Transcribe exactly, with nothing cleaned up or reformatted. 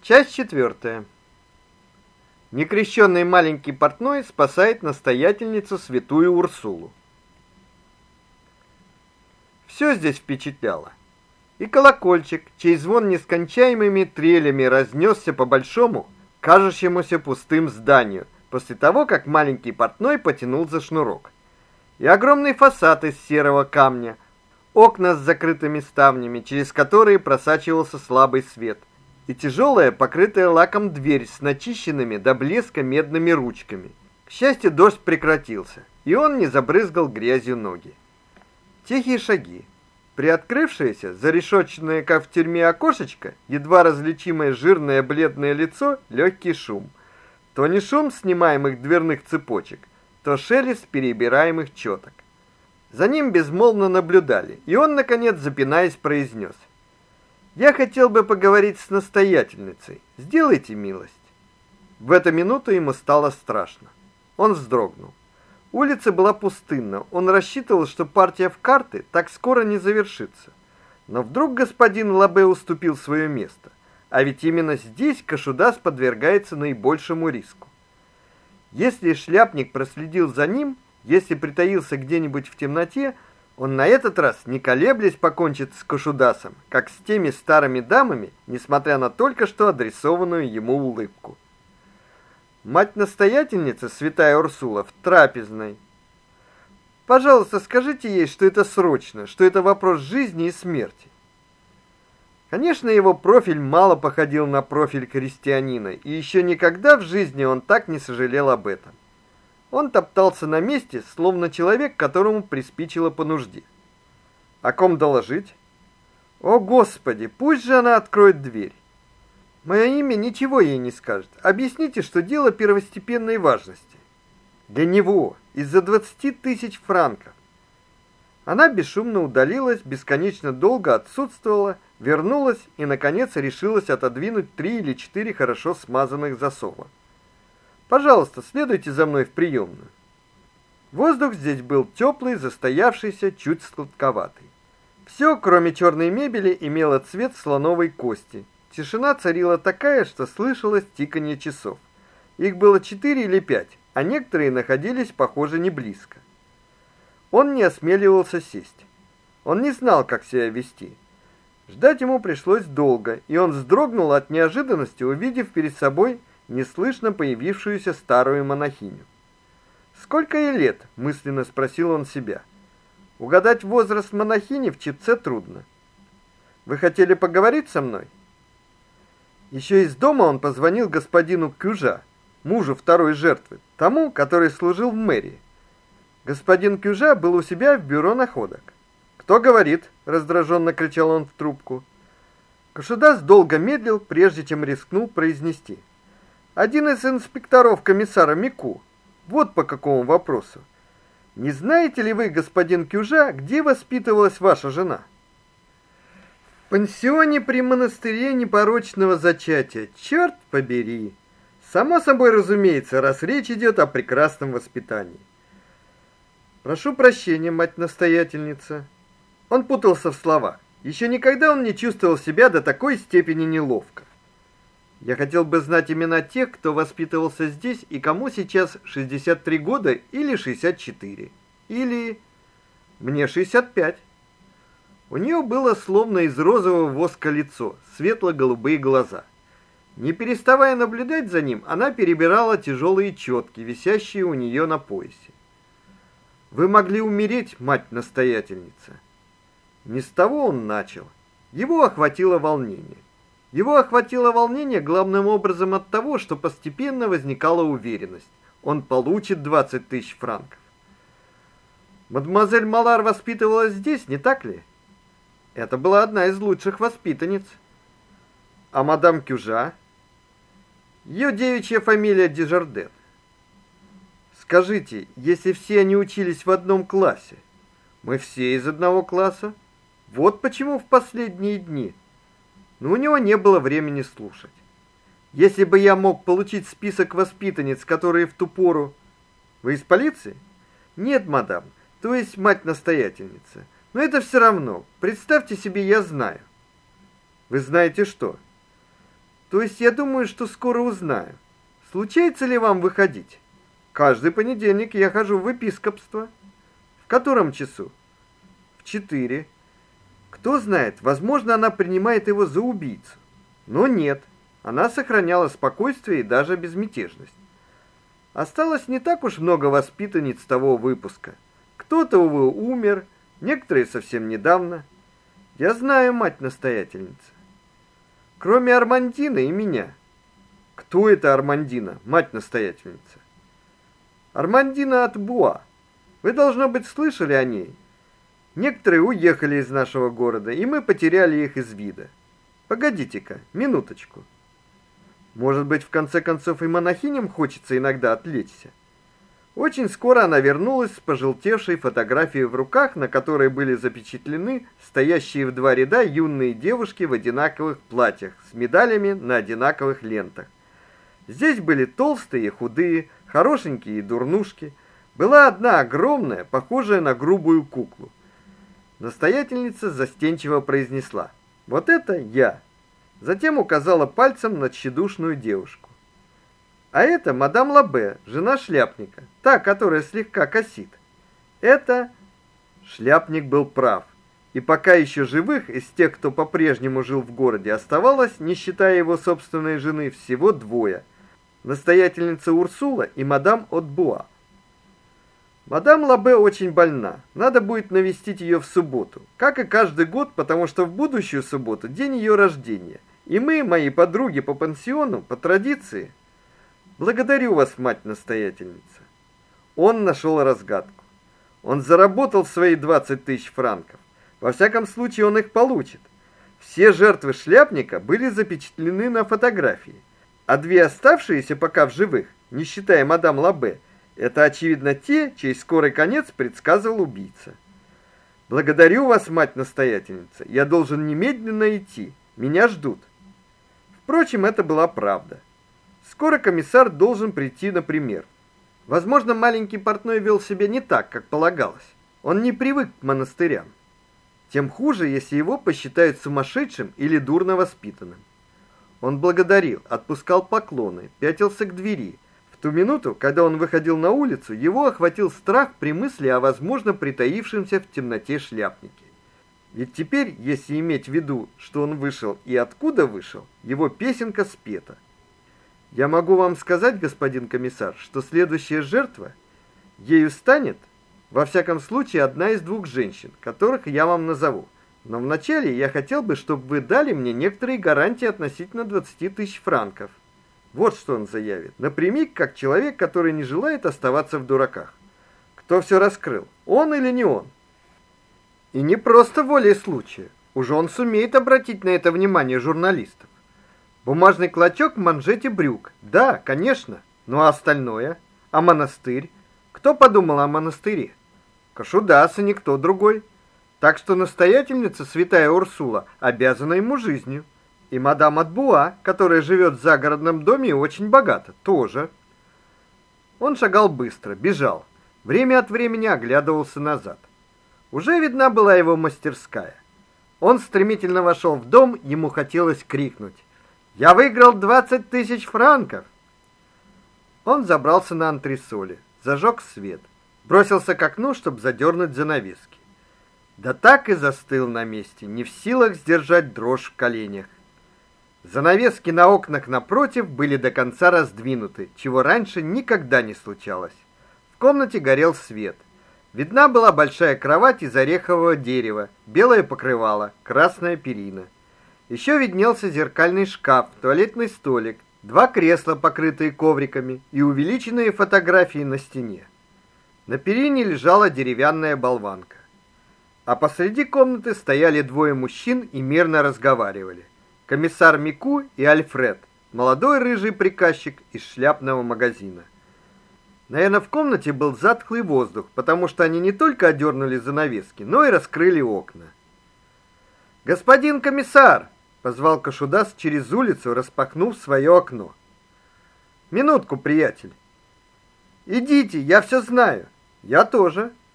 Часть четвертая. Некрещенный маленький портной спасает настоятельницу святую Урсулу. Все здесь впечатляло. И колокольчик, чей звон нескончаемыми трелями разнесся по большому, кажущемуся пустым зданию, после того, как маленький портной потянул за шнурок. И огромный фасад из серого камня, окна с закрытыми ставнями, через которые просачивался слабый свет, и тяжелая, покрытая лаком дверь с начищенными до блеска медными ручками. К счастью, дождь прекратился, и он не забрызгал грязью ноги. Тихие шаги. Приоткрывшееся, зарешетченное, как в тюрьме, окошечко, едва различимое жирное бледное лицо, легкий шум. То не шум снимаемых дверных цепочек, то шелест перебираемых четок. За ним безмолвно наблюдали, и он, наконец, запинаясь, произнес: «Я хотел бы поговорить с настоятельницей. Сделайте милость». В эту минуту ему стало страшно. Он вздрогнул. Улица была пустынна. Он рассчитывал, что партия в карты так скоро не завершится. Но вдруг господин Лабе уступил свое место. А ведь именно здесь Кашудас подвергается наибольшему риску. Если шляпник проследил за ним, если притаился где-нибудь в темноте, он на этот раз, не колеблясь, покончит с Кашудасом, как с теми старыми дамами, несмотря на только что адресованную ему улыбку. Мать-настоятельница, святая Урсула, в трапезной. Пожалуйста, скажите ей, что это срочно, что это вопрос жизни и смерти. Конечно, его профиль мало походил на профиль христианина, и еще никогда в жизни он так не сожалел об этом. Он топтался на месте, словно человек, которому приспичило по нужде. О ком доложить? О, Господи, пусть же она откроет дверь. Мое имя ничего ей не скажет. Объясните, что дело первостепенной важности. Для него, из-за двадцати тысяч франков. Она бесшумно удалилась, бесконечно долго отсутствовала, вернулась и, наконец, решилась отодвинуть три или четыре хорошо смазанных засова. Пожалуйста, следуйте за мной в приемную. Воздух здесь был теплый, застоявшийся, чуть сладковатый. Все, кроме черной мебели, имело цвет слоновой кости. Тишина царила такая, что слышалось тиканье часов. Их было четыре или пять, а некоторые находились, похоже, не близко. Он не осмеливался сесть. Он не знал, как себя вести. Ждать ему пришлось долго, и он вздрогнул от неожиданности, увидев перед собой неслышно появившуюся старую монахиню. «Сколько ей лет?» — мысленно спросил он себя. Угадать возраст монахини в чепце трудно. «Вы хотели поговорить со мной?» Еще из дома он позвонил господину Кюжа, мужу второй жертвы, тому, который служил в мэрии. Господин Кюжа был у себя в бюро находок. «Кто говорит?» — раздраженно кричал он в трубку. Кашудас долго медлил, прежде чем рискнул произнести: «Один из инспекторов комиссара Мику. Вот по какому вопросу. Не знаете ли вы, господин Кюжа, где воспитывалась ваша жена?» «В пансионе при монастыре непорочного зачатия. Черт побери! Само собой разумеется, раз речь идет о прекрасном воспитании». «Прошу прощения, мать-настоятельница». Он путался в словах. Еще никогда он не чувствовал себя до такой степени неловко. «Я хотел бы знать имена тех, кто воспитывался здесь и кому сейчас шестьдесят три года или шестьдесят четыре. Или... мне шестьдесят пять». У нее было словно из розового воска лицо, светло-голубые глаза. Не переставая наблюдать за ним, она перебирала тяжелые четки, висящие у нее на поясе. «Вы могли умереть, мать-настоятельница». Не с того он начал. Его охватило волнение. Его охватило волнение главным образом от того, что постепенно возникала уверенность. Он получит двадцать тысяч франков. Мадемуазель Малар воспитывалась здесь, не так ли? Это была одна из лучших воспитанниц. А мадам Кюжа? Ее девичья фамилия Дежарден. Скажите, если все они учились в одном классе? Мы все из одного класса. Вот почему в последние дни. Но у него не было времени слушать. Если бы я мог получить список воспитанниц, которые в ту пору... Вы из полиции? Нет, мадам, то есть мать-настоятельница. Но это все равно. Представьте себе, я знаю. Вы знаете что? То есть я думаю, что скоро узнаю. Случается ли вам выходить? Каждый понедельник я хожу в епископство. В котором часу? В четыре. Кто знает, возможно, она принимает его за убийцу. Но нет, она сохраняла спокойствие и даже безмятежность. Осталось не так уж много воспитанниц того выпуска. Кто-то, увы, умер, некоторые совсем недавно. Я знаю, мать-настоятельница. Кроме Армандина и меня. Кто это Армандина, мать-настоятельница? Армандина от Буа. Вы, должно быть, слышали о ней. Некоторые уехали из нашего города, и мы потеряли их из вида. Погодите-ка, минуточку. Может быть, в конце концов и монахиням хочется иногда отвлечься. Очень скоро она вернулась с пожелтевшей фотографией в руках, на которой были запечатлены стоящие в два ряда юные девушки в одинаковых платьях с медалями на одинаковых лентах. Здесь были толстые и худые, хорошенькие и дурнушки. Была одна огромная, похожая на грубую куклу. Настоятельница застенчиво произнесла: "Вот это я". Затем указала пальцем на тщедушную девушку. А это мадам Лабе, жена шляпника, та, которая слегка косит. Это шляпник был прав. И пока еще живых из тех, кто по-прежнему жил в городе, оставалось, не считая его собственной жены, всего двое: настоятельница Урсула и мадам Отбуа. Мадам Лабе очень больна. Надо будет навестить ее в субботу, как и каждый год, потому что в будущую субботу день ее рождения. И мы, мои подруги по пансиону, по традиции. Благодарю вас, мать-настоятельница. Он нашел разгадку. Он заработал свои двадцать тысяч франков. Во всяком случае, он их получит. Все жертвы шляпника были запечатлены на фотографии, а две оставшиеся пока в живых, не считая мадам Лабе, это, очевидно, те, чей скорый конец предсказывал убийца. Благодарю вас, мать-настоятельница. Я должен немедленно идти. Меня ждут. Впрочем, это была правда. Скоро комиссар должен прийти на пример. Возможно, маленький портной вел себя не так, как полагалось. Он не привык к монастырям. Тем хуже, если его посчитают сумасшедшим или дурно воспитанным. Он благодарил, отпускал поклоны, пятился к двери. В ту минуту, когда он выходил на улицу, его охватил страх при мысли о возможно притаившемся в темноте шляпнике. Ведь теперь, если иметь в виду, что он вышел и откуда вышел, его песенка спета. Я могу вам сказать, господин комиссар, что следующая жертва ею станет, во всяком случае, одна из двух женщин, которых я вам назову. Но вначале я хотел бы, чтобы вы дали мне некоторые гарантии относительно двадцати тысяч франков. Вот что он заявит, напрямик, как человек, который не желает оставаться в дураках. Кто все раскрыл, он или не он? И не просто волей случая. Уже он сумеет обратить на это внимание журналистов. Бумажный клочок в манжете брюк. Да, конечно. Ну а остальное? А монастырь? Кто подумал о монастыре? Кашудас и никто другой. Так что настоятельница святая Урсула обязана ему жизнью. И мадам Отбуа, которая живет в загородном доме и очень богата, тоже. Он шагал быстро, бежал. Время от времени оглядывался назад. Уже видна была его мастерская. Он стремительно вошел в дом, ему хотелось крикнуть: «Я выиграл двадцать тысяч франков!» Он забрался на антресоли, зажег свет, бросился к окну, чтобы задернуть занавески. Да так и застыл на месте, не в силах сдержать дрожь в коленях. Занавески на окнах напротив были до конца раздвинуты, чего раньше никогда не случалось. В комнате горел свет. Видна была большая кровать из орехового дерева, белое покрывало, красная перина. Еще виднелся зеркальный шкаф, туалетный столик, два кресла, покрытые ковриками, и увеличенные фотографии на стене. На перине лежала деревянная болванка. А посреди комнаты стояли двое мужчин и мирно разговаривали. Комиссар Мику и Альфред, молодой рыжий приказчик из шляпного магазина. Наверное, в комнате был затхлый воздух, потому что они не только одернули занавески, но и раскрыли окна. «Господин комиссар!» — позвал Кашудас через улицу, распахнув свое окно. «Минутку, приятель!» «Идите, я все знаю!» «Я тоже!»